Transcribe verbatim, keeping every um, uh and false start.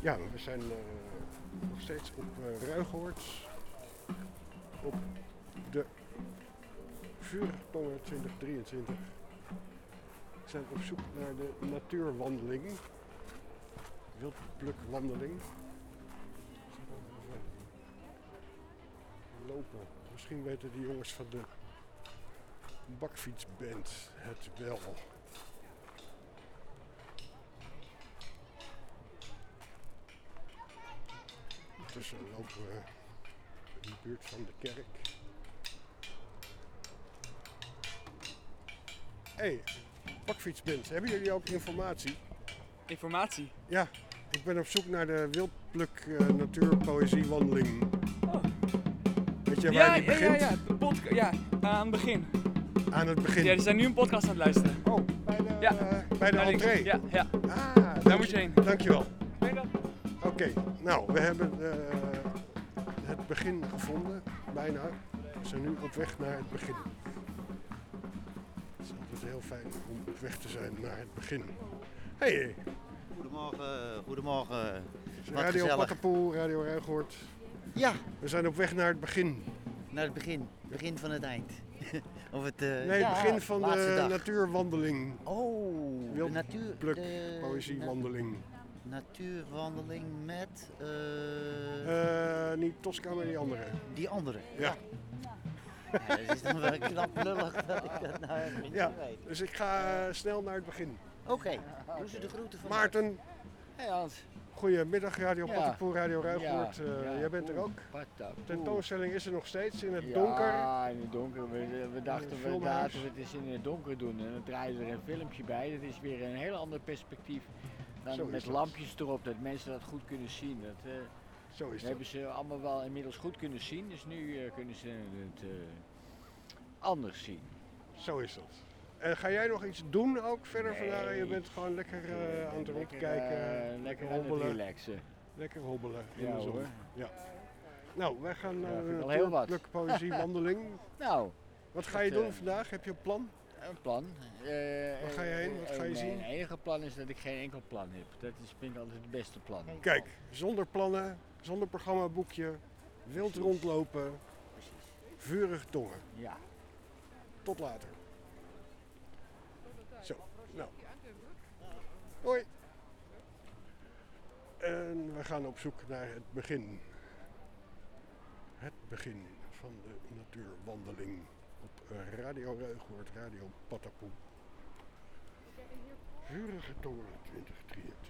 Ja, we zijn uh, nog steeds op uh, Ruigoord. Op de Vuurtongen twintig drieëntwintig. We zijn op zoek naar de natuurwandeling. Wildplukwandeling. Lopen. Misschien weten die jongens van de bakfietsband het wel. Intussen lopen we in de buurt van de kerk. Hé, hey, bakfietsband, hebben jullie ook informatie? Informatie? Ja, ik ben op zoek naar de Wildpluk uh, natuurpoëziewandeling. Oh. Weet je waar ja, die begint? Ja, ja, de podca- ja, aan het begin. Aan het begin? Ja, die zijn nu een podcast aan het luisteren. Oh, bij de, ja. uh, bij de Naar entree? Ja, ja. Ah, daar dank moet je heen. Dankjewel. Nee, dat. Oké, okay, nou, we hebben uh, het begin gevonden, bijna. We zijn nu op weg naar het begin. Het is altijd heel fijn om op weg te zijn naar het begin. Hey! Goedemorgen, goedemorgen. Radio Patapoel, Radio Ruigoord. Ja. We zijn op weg naar het begin. Naar het begin, begin van het eind. Of het, uh, nee, het ja, begin van de dag. natuurwandeling. Oh, de natuur... Pluk, de poëziewandeling. Na- natuurwandeling met... Uh... Uh, niet Tosca, maar die andere. Die andere, ja. ja. Ja, dat is dan wel knap lullig dat ik dat nou even niet ja, weet. Dus ik ga uh, snel naar het begin. Oké, okay. Doe ze de groeten van... Maarten. Hey Hans. Goedemiddag, Radio ja. Patapoel, Radio Ruigoord. Ja, uh, ja, jij bent er ook. Patapoel. Tentoonstelling is er nog steeds in het ja, donker. Ja, in het donker. We, we dachten, we laten we het eens in het donker doen. En dan draaien ze er een filmpje bij. Dat is weer een heel ander perspectief dan met dat. lampjes erop, dat mensen dat goed kunnen zien. Dat, uh, Zo is dat hebben ze allemaal wel inmiddels goed kunnen zien. Dus nu uh, kunnen ze het uh, anders zien. Zo is dat. En ga jij nog iets doen ook verder nee. vandaag? Je bent gewoon lekker uh, aan het rondkijken. Uh, lekker hobbelen. relaxen. Lekker hobbelen in ja, de zon. Hoor. Ja. Nou, wij gaan naar ja, uh, de poëziewandeling. Nou. Wat ga je het, doen uh, vandaag? Heb je een plan? Een plan. Uh, Waar ga je heen? Wat ga je uh, zien? Mijn enige plan is dat ik geen enkel plan heb. Dat is, vind ik altijd het beste plan. Kijk, zonder plannen, zonder programmaboekje, wild Precies. rondlopen, Precies. vurig tongen. Ja. Tot later. Zo, nou. Hoi. En we gaan op zoek naar het begin. Het begin van de natuurwandeling op Radio Ruigoord, Radio Patapoel. Vurige Tongen twintig drieëntwintig.